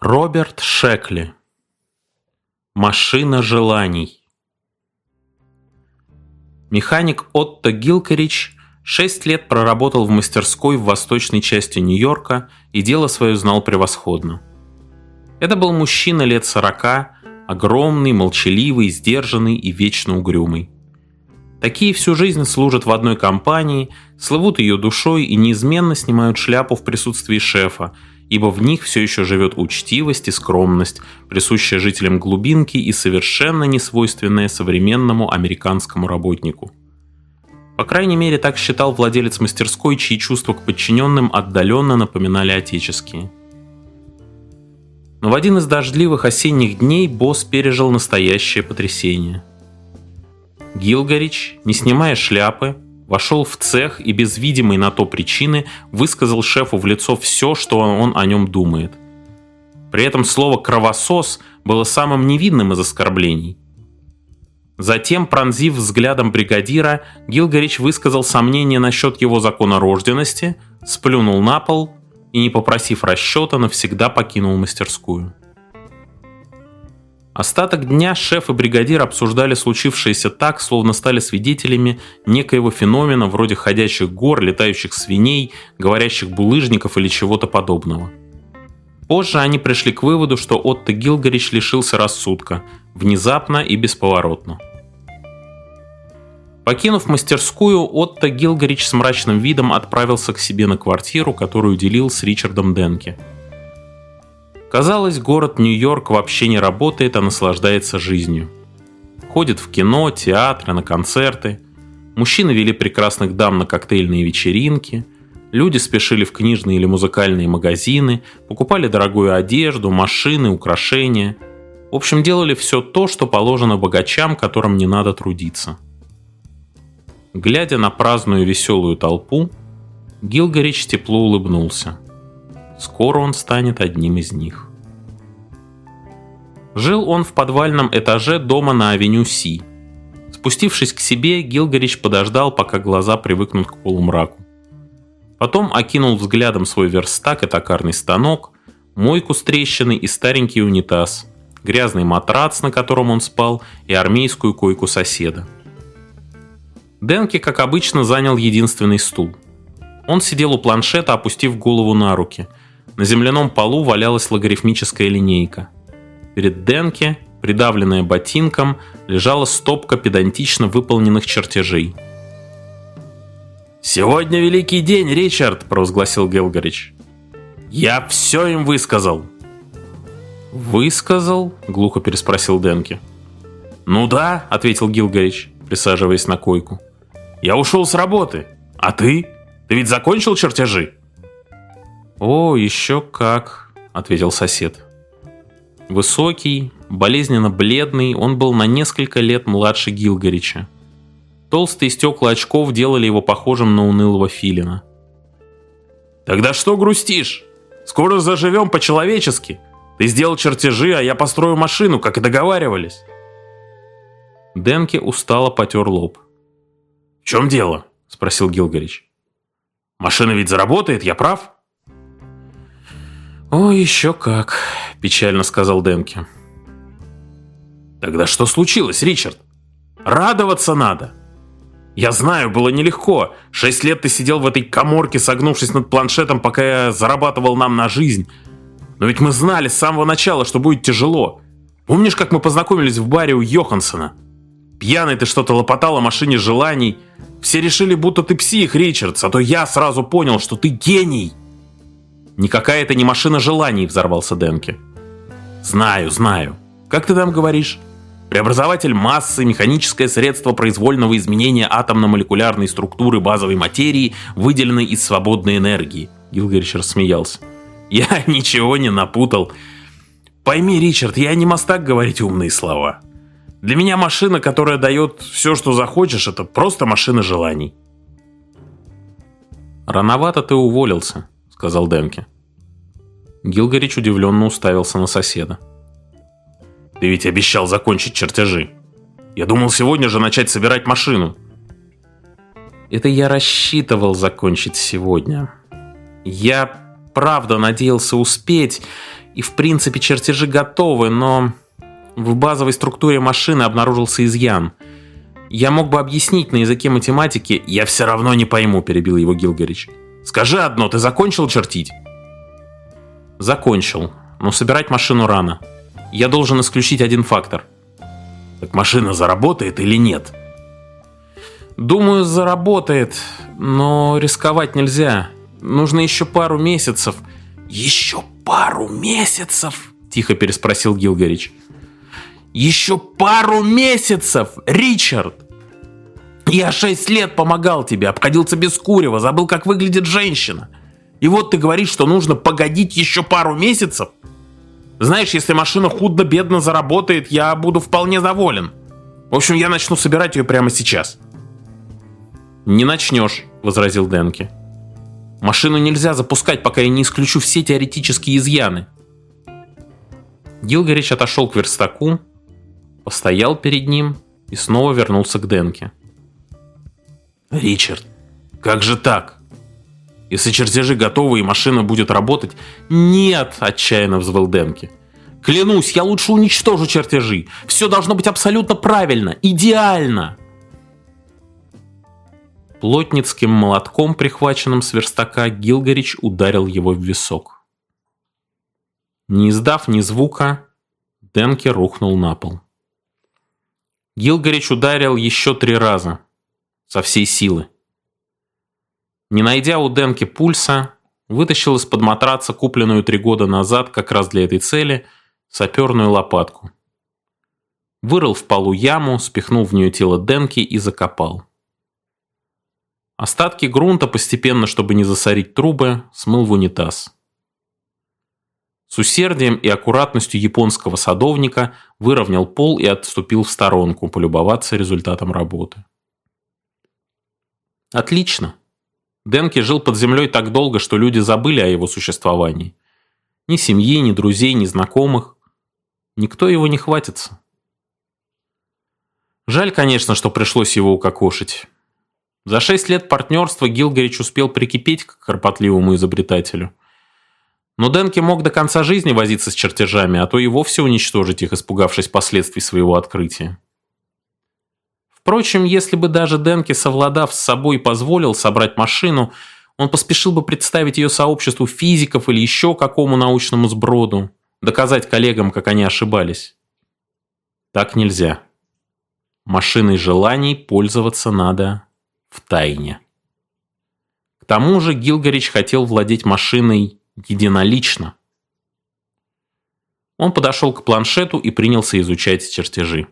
Роберт Шекли. Машина желаний. Механик Отто Гилкерич 6 лет проработал в мастерской в восточной части Нью-Йорка и дело свое знал превосходно. Это был мужчина лет 40, огромный, молчаливый, сдержанный и вечно угрюмый. Такие всю жизнь служат в одной компании, слывут ее душой и неизменно снимают шляпу в присутствии шефа, ибо в них все еще живет учтивость и скромность, присущая жителям глубинки и совершенно несвойственная современному американскому работнику. По крайней мере, так считал владелец мастерской, чьи чувства к подчиненным отдаленно напоминали отеческие. Но в один из дождливых осенних дней босс пережил настоящее потрясение. Гилкерич, не снимая шляпы, вошел в цех и без видимой на то причины высказал шефу в лицо все, что он о нем думает. При этом слово «кровосос» было самым невинным из оскорблений. Затем, пронзив взглядом бригадира, Гилкерич высказал сомнения насчет его законорожденности, сплюнул на пол и, не попросив расчета, навсегда покинул мастерскую. Остаток дня шеф и бригадир обсуждали случившееся так, словно стали свидетелями некоего феномена вроде ходячих гор, летающих свиней, говорящих булыжников или чего-то подобного. Позже они пришли к выводу, что Отто Гилкерич лишился рассудка, внезапно и бесповоротно. Покинув мастерскую, Отто Гилкерич с мрачным видом отправился к себе на квартиру, которую делил с Ричардом Денке. Казалось, город Нью-Йорк вообще не работает, а наслаждается жизнью. Ходит в кино, театры, на концерты. Мужчины вели прекрасных дам на коктейльные вечеринки. Люди спешили в книжные или музыкальные магазины, покупали дорогую одежду, машины, украшения. В общем, делали все то, что положено богачам, которым не надо трудиться. Глядя на праздную веселую толпу, Гилкерич тепло улыбнулся. Скоро он станет одним из них. Жил он в подвальном этаже дома на авеню Си. Спустившись к себе, Гилкерич подождал, пока глаза привыкнут к полумраку. Потом окинул взглядом свой верстак и токарный станок, мойку с трещиной и старенький унитаз, грязный матрац, на котором он спал, и армейскую койку соседа. Денке, как обычно, занял единственный стул. Он сидел у планшета, опустив голову на руки. На земляном полу валялась логарифмическая линейка. Перед Денке, придавленная ботинком, лежала стопка педантично выполненных чертежей. «Сегодня великий день, Ричард!» – провозгласил Гилкерич. «Я все им высказал!» «Высказал?» – глухо переспросил Денке. «Ну да», – ответил Гилкерич, присаживаясь на койку. «Я ушел с работы. А ты? Ты ведь закончил чертежи?» «О, еще как», — ответил сосед. Высокий, болезненно бледный, он был на несколько лет младше Гилкерича. Толстые стекла очков делали его похожим на унылого филина. «Тогда что грустишь? Скоро заживем по-человечески. Ты сделал чертежи, а я построю машину, как и договаривались». Денке устало потер лоб. «В чем дело?» — спросил Гилкерич. «Машина ведь заработает, я прав?» «О, еще как», – печально сказал Денке. «Тогда что случилось, Ричард? Радоваться надо. Я знаю, было нелегко. 6 лет ты сидел в этой каморке, согнувшись над планшетом, пока я зарабатывал нам на жизнь. Но ведь мы знали с самого начала, что будет тяжело. Помнишь, как мы познакомились в баре у Йоханссона? Пьяный ты что-то лопотал о машине желаний. Все решили, будто ты псих, Ричард, зато я сразу понял, что ты гений». «Никакая это не машина желаний», — взорвался Денке. «Знаю, знаю. Как ты там говоришь? Преобразователь массы, механическое средство произвольного изменения атомно-молекулярной структуры базовой материи, выделенной из свободной энергии». Гилкерич рассмеялся. «Я ничего не напутал. Пойми, Ричард, я не мастак говорить умные слова. Для меня машина, которая дает все, что захочешь, это просто машина желаний». «Рановато ты уволился», — сказал Денке. Гилкерич удивленно уставился на соседа. «Ты ведь обещал закончить чертежи. Я думал сегодня же начать собирать машину». «Это я рассчитывал закончить сегодня. Я правда надеялся успеть. И в принципе чертежи готовы, но в базовой структуре машины обнаружился изъян. Я мог бы объяснить на языке математики. Я все равно не пойму, перебил его Гилгарич. Скажи одно, ты закончил чертить? Закончил, но собирать машину рано. Я должен исключить один фактор. Так машина заработает или нет? Думаю, заработает, но рисковать нельзя. Нужно еще пару месяцев. Еще пару месяцев? Тихо переспросил Гилгарич. Еще пару месяцев, Ричард! Я 6 лет помогал тебе, обходился без курева, забыл, как выглядит женщина. И вот ты говоришь, что нужно погодить еще пару месяцев? Знаешь, если машина худо-бедно заработает, я буду вполне доволен. В общем, я начну собирать ее прямо сейчас. Не начнешь, возразил Денке. Машину нельзя запускать, пока я не исключу все теоретические изъяны. Гилгарич отошел к верстаку, постоял перед ним и снова вернулся к Денке. «Ричард, как же так? Если чертежи готовы и машина будет работать...» «Нет!» – отчаянно взвыл Денке. «Клянусь, я лучше уничтожу чертежи. Все должно быть абсолютно правильно, идеально!» Плотницким молотком, прихваченным с верстака, Гилгарич ударил его в висок. Не издав ни звука, Денке рухнул на пол. Гилгарич ударил еще 3 раза, со всей силы. Не найдя у Денке пульса, вытащил из-под матраца купленную 3 года назад как раз для этой цели саперную лопатку. Вырыл в полу яму, спихнул в нее тело Денке и закопал. Остатки грунта постепенно, чтобы не засорить трубы, смыл в унитаз. С усердием и аккуратностью японского садовника выровнял пол и отступил в сторонку, полюбоваться результатом работы. Отлично. Денке жил под землей так долго, что люди забыли о его существовании. Ни семьи, ни друзей, ни знакомых. Никто его не хватится. Жаль, конечно, что пришлось его укокошить. За 6 лет партнерства Гилгарич успел прикипеть к кропотливому изобретателю. Но Денке мог до конца жизни возиться с чертежами, а то и вовсе уничтожить их, испугавшись последствий своего открытия. Впрочем, если бы даже Денке, совладав с собой, позволил собрать машину, он поспешил бы представить ее сообществу физиков или еще какому научному сброду, доказать коллегам, как они ошибались. Так нельзя. Машиной желаний пользоваться надо втайне. К тому же Гилгарич хотел владеть машиной единолично. Он подошел к планшету и принялся изучать чертежи.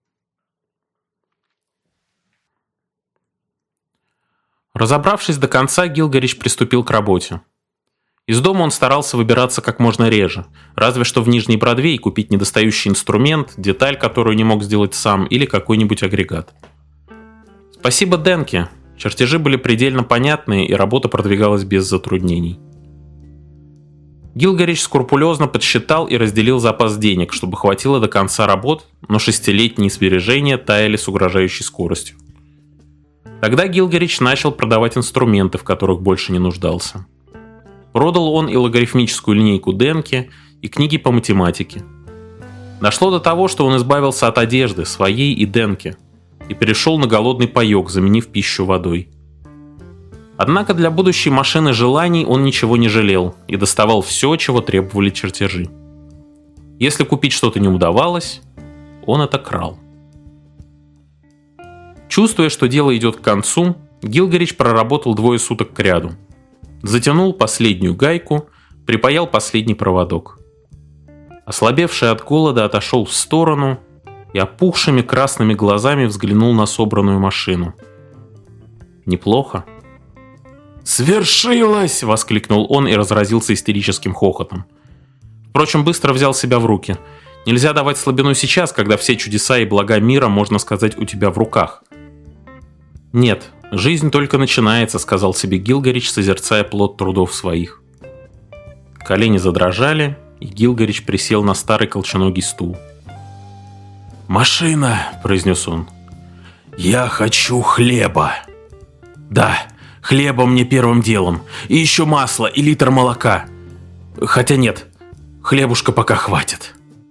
Разобравшись до конца, Гилгарич приступил к работе. Из дома он старался выбираться как можно реже, разве что в Нижний Бродвей купить недостающий инструмент, деталь, которую не мог сделать сам, или какой-нибудь агрегат. Спасибо Денке, чертежи были предельно понятные, и работа продвигалась без затруднений. Гилгарич скрупулезно подсчитал и разделил запас денег, чтобы хватило до конца работ, но 6-летние сбережения таяли с угрожающей скоростью. Тогда Гилгарич начал продавать инструменты, в которых больше не нуждался. Продал он и логарифмическую линейку Денке, и книги по математике. Дошло до того, что он избавился от одежды, своей и Денке, и перешел на голодный паёк, заменив пищу водой. Однако для будущей машины желаний он ничего не жалел и доставал все, чего требовали чертежи. Если купить что-то не удавалось, он это крал. Чувствуя, что дело идет к концу, Гилгарич проработал 2 суток кряду. Затянул последнюю гайку, припаял последний проводок. Ослабевший от голода отошел в сторону и опухшими красными глазами взглянул на собранную машину. Неплохо. «Свершилось!» — воскликнул он и разразился истерическим хохотом. Впрочем, быстро взял себя в руки. Нельзя давать слабину сейчас, когда все чудеса и блага мира, можно сказать, у тебя в руках. «Нет, жизнь только начинается», — сказал себе Гилгарич, созерцая плод трудов своих. Колени задрожали, и Гилгарич присел на старый колченогий стул. «Машина!» — произнес он. «Я хочу хлеба!» «Да, хлеба мне первым делом, и еще масло, и литр молока. Хотя нет, Хлебушка пока хватит.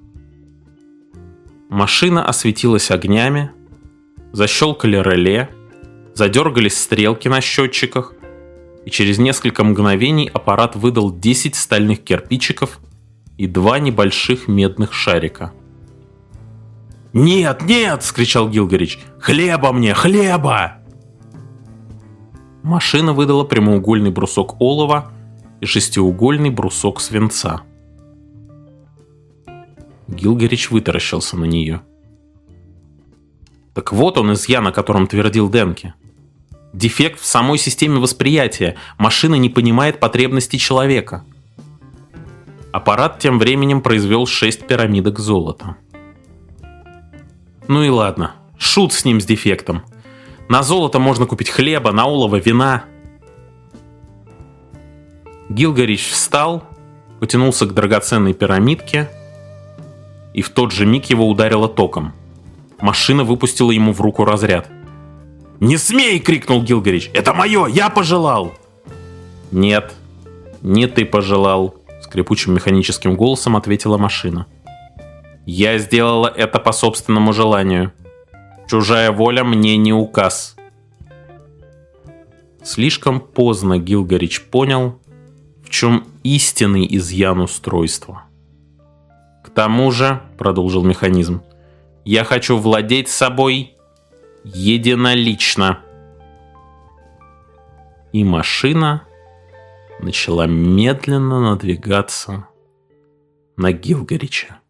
Машина осветилась огнями, защелкали реле, задергались стрелки на счетчиках, и через несколько мгновений аппарат выдал 10 стальных кирпичиков и 2 небольших медных шарика. «Нет, нет!» – вскричал Гилгарич. «Хлеба мне, хлеба!» Машина выдала прямоугольный брусок олова и шестиугольный брусок свинца. Гилгарич вытаращился на нее. Так вот он изъян, о котором твердил Демке. Дефект в самой системе восприятия. Машина не понимает потребностей человека. Аппарат тем временем произвел 6 пирамидок золота. Ну и ладно, шут с ним, с дефектом. На золото можно купить хлеба, на олово вина. Гилгарич встал, потянулся к драгоценной пирамидке, и в тот же миг его ударило током. Машина выпустила ему в руку разряд. «Не смей!» — крикнул Гилгарич. «Это мое! Я пожелал!» «Нет, не ты пожелал!» — скрипучим механическим голосом ответила машина. «Я сделала это по собственному желанию. Чужая воля мне не указ». Слишком поздно Гилгарич понял, в чем истинный изъян устройства. «К тому же, — продолжил механизм, — я хочу владеть собой единолично». И машина начала медленно надвигаться на Гилгарича.